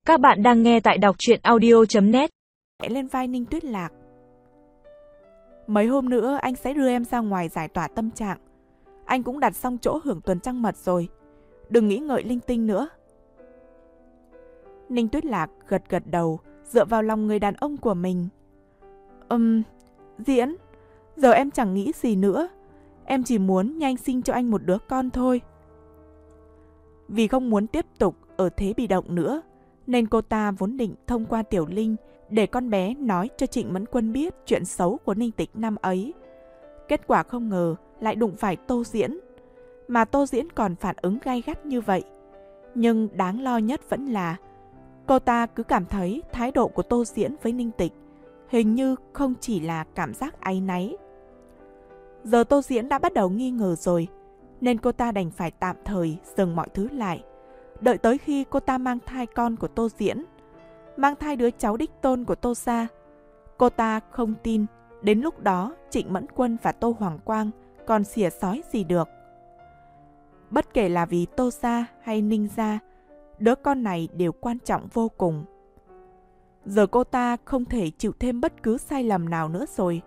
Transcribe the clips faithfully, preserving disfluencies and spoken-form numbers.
Các bạn đang nghe tại đọc truyện audio chấm net. Lên vai Ninh Tuyết Lạc. Mấy hôm nữa anh sẽ đưa em ra ngoài giải tỏa tâm trạng. Anh cũng đặt xong chỗ hưởng tuần trăng mật rồi. Đừng nghĩ ngợi linh tinh nữa. Ninh Tuyết Lạc gật gật đầu, dựa vào lòng người đàn ông của mình. Ừm, Diễn, giờ em chẳng nghĩ gì nữa. Em chỉ muốn nhanh sinh cho anh một đứa con thôi. Vì không muốn tiếp tục ở thế bị động nữa, nên cô ta vốn định thông qua Tiểu Linh để con bé nói cho Trịnh Mẫn Quân biết chuyện xấu của Ninh Tịch năm ấy. Kết quả không ngờ lại đụng phải Tô Diễn, mà Tô Diễn còn phản ứng gay gắt như vậy. Nhưng đáng lo nhất vẫn là cô ta cứ cảm thấy thái độ của Tô Diễn với Ninh Tịch hình như không chỉ là cảm giác áy náy. Giờ Tô Diễn đã bắt đầu nghi ngờ rồi, nên cô ta đành phải tạm thời dừng mọi thứ lại, đợi tới khi cô ta mang thai con của Tô Diễn, mang thai đứa cháu đích tôn của Tô gia. Cô ta không tin đến lúc đó Trịnh Mẫn Quân và Tô Hoàng Quang còn xỉa xói gì được. Bất kể là vì Tô gia hay Ninh gia, đứa con này đều quan trọng vô cùng. Giờ cô ta không thể chịu thêm bất cứ sai lầm nào nữa rồi.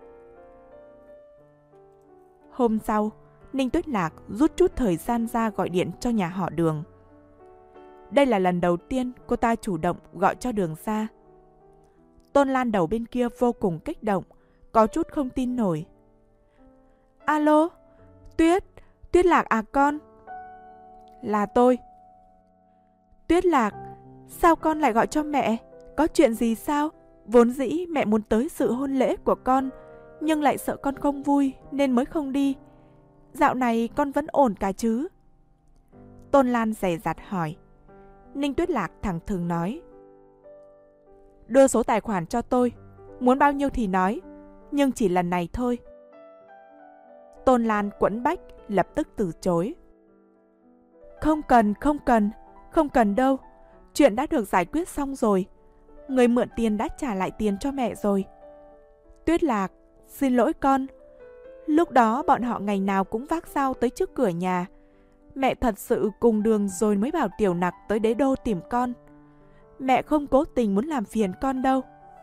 Hôm sau, Ninh Tuyết Lạc rút chút thời gian ra gọi điện cho nhà họ Đường. Đây là lần đầu tiên cô ta chủ động gọi cho Đường ra. Tôn Lan đầu bên kia vô cùng kích động, có chút không tin nổi. Alo, Tuyết, Tuyết Lạc à con? Là tôi. Tuyết Lạc, sao con lại gọi cho mẹ? Có chuyện gì sao? Vốn dĩ mẹ muốn tới sự hôn lễ của con, nhưng lại sợ con không vui nên mới không đi. Dạo này con vẫn ổn cả chứ? Tôn Lan dè dặt hỏi. Ninh Tuyết Lạc thẳng thừng nói. Đưa số tài khoản cho tôi, muốn bao nhiêu thì nói, nhưng chỉ lần này thôi. Tôn Lan quẫn bách lập tức từ chối. Không cần, không cần, không cần đâu. Chuyện đã được giải quyết xong rồi. Người mượn tiền đã trả lại tiền cho mẹ rồi. Tuyết Lạc, xin lỗi con. Lúc đó bọn họ ngày nào cũng vác dao tới trước cửa nhà. Mẹ thật sự cùng Đường rồi mới bảo Tiểu Nặc tới Đế Đô tìm con. Mẹ không cố tình muốn làm phiền con đâu.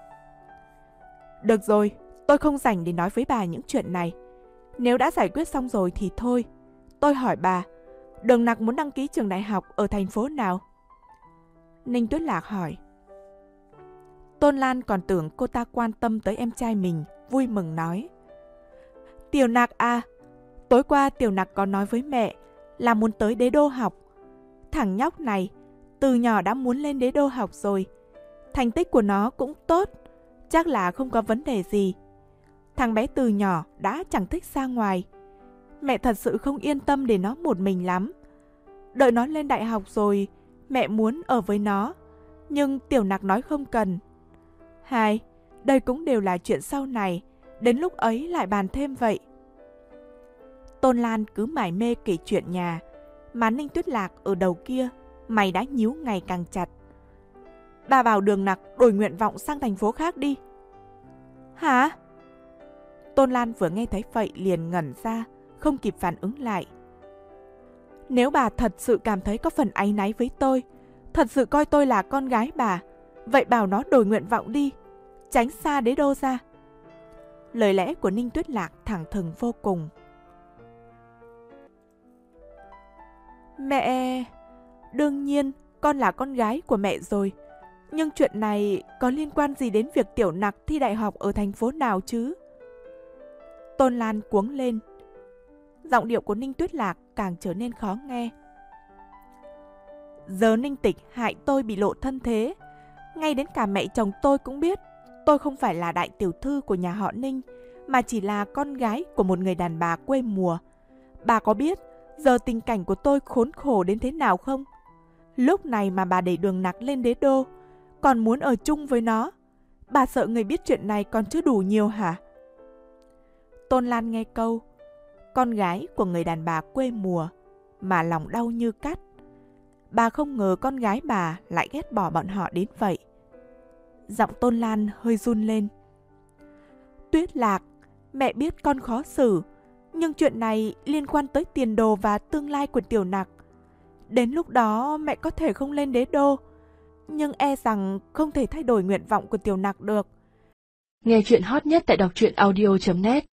Được rồi, tôi không rảnh để nói với bà những chuyện này. Nếu đã giải quyết xong rồi thì thôi. Tôi hỏi bà, Đường Nặc muốn đăng ký trường đại học ở thành phố nào? Ninh Tuyết Lạc hỏi. Tôn Lan còn tưởng cô ta quan tâm tới em trai mình, vui mừng nói. Tiểu Nặc à, tối qua Tiểu Nặc có nói với mẹ là muốn tới Đế Đô học. Thằng nhóc này từ nhỏ đã muốn lên Đế Đô học rồi. Thành tích của nó cũng tốt, chắc là không có vấn đề gì. Thằng bé từ nhỏ đã chẳng thích ra ngoài. Mẹ thật sự không yên tâm để nó một mình lắm. Đợi nó lên đại học rồi, mẹ muốn ở với nó. Nhưng Tiểu Nặc nói không cần. Hai, đây cũng đều là chuyện sau này, đến lúc ấy lại bàn thêm vậy. Tôn Lan cứ mải mê kể chuyện nhà, mà Ninh Tuyết Lạc ở đầu kia, mày đã nhíu ngày càng chặt. Bà bảo Đường Nặc đổi nguyện vọng sang thành phố khác đi. Hả? Tôn Lan vừa nghe thấy vậy liền ngẩn ra, không kịp phản ứng lại. Nếu bà thật sự cảm thấy có phần áy náy với tôi, thật sự coi tôi là con gái bà, vậy bảo nó đổi nguyện vọng đi, tránh xa Đế Đô ra. Lời lẽ của Ninh Tuyết Lạc thẳng thừng vô cùng. Mẹ, đương nhiên con là con gái của mẹ rồi, nhưng chuyện này có liên quan gì đến việc Tiểu Nặc thi đại học ở thành phố nào chứ? Tôn Lan cuống lên. Giọng điệu của Ninh Tuyết Lạc càng trở nên khó nghe. Giờ Ninh Tịch hại tôi bị lộ thân thế, ngay đến cả mẹ chồng tôi cũng biết tôi không phải là đại tiểu thư của nhà họ Ninh, mà chỉ là con gái của một người đàn bà quê mùa. Bà có biết giờ tình cảnh của tôi khốn khổ đến thế nào không? Lúc này mà bà đẩy Đường Nặc lên Đế Đô, còn muốn ở chung với nó. Bà sợ người biết chuyện này còn chưa đủ nhiều hả? Tôn Lan nghe câu con gái của người đàn bà quê mùa mà lòng đau như cắt. Bà không ngờ con gái bà lại ghét bỏ bọn họ đến vậy. Giọng Tôn Lan hơi run lên. Tuyết Lạc, mẹ biết con khó xử, nhưng chuyện này liên quan tới tiền đồ và tương lai của Tiểu Nặc. Đến lúc đó mẹ có thể không lên Đế Đô, nhưng e rằng không thể thay đổi nguyện vọng của Tiểu Nặc được. Nghe chuyện hot nhất tại đọc truyện audio chấm net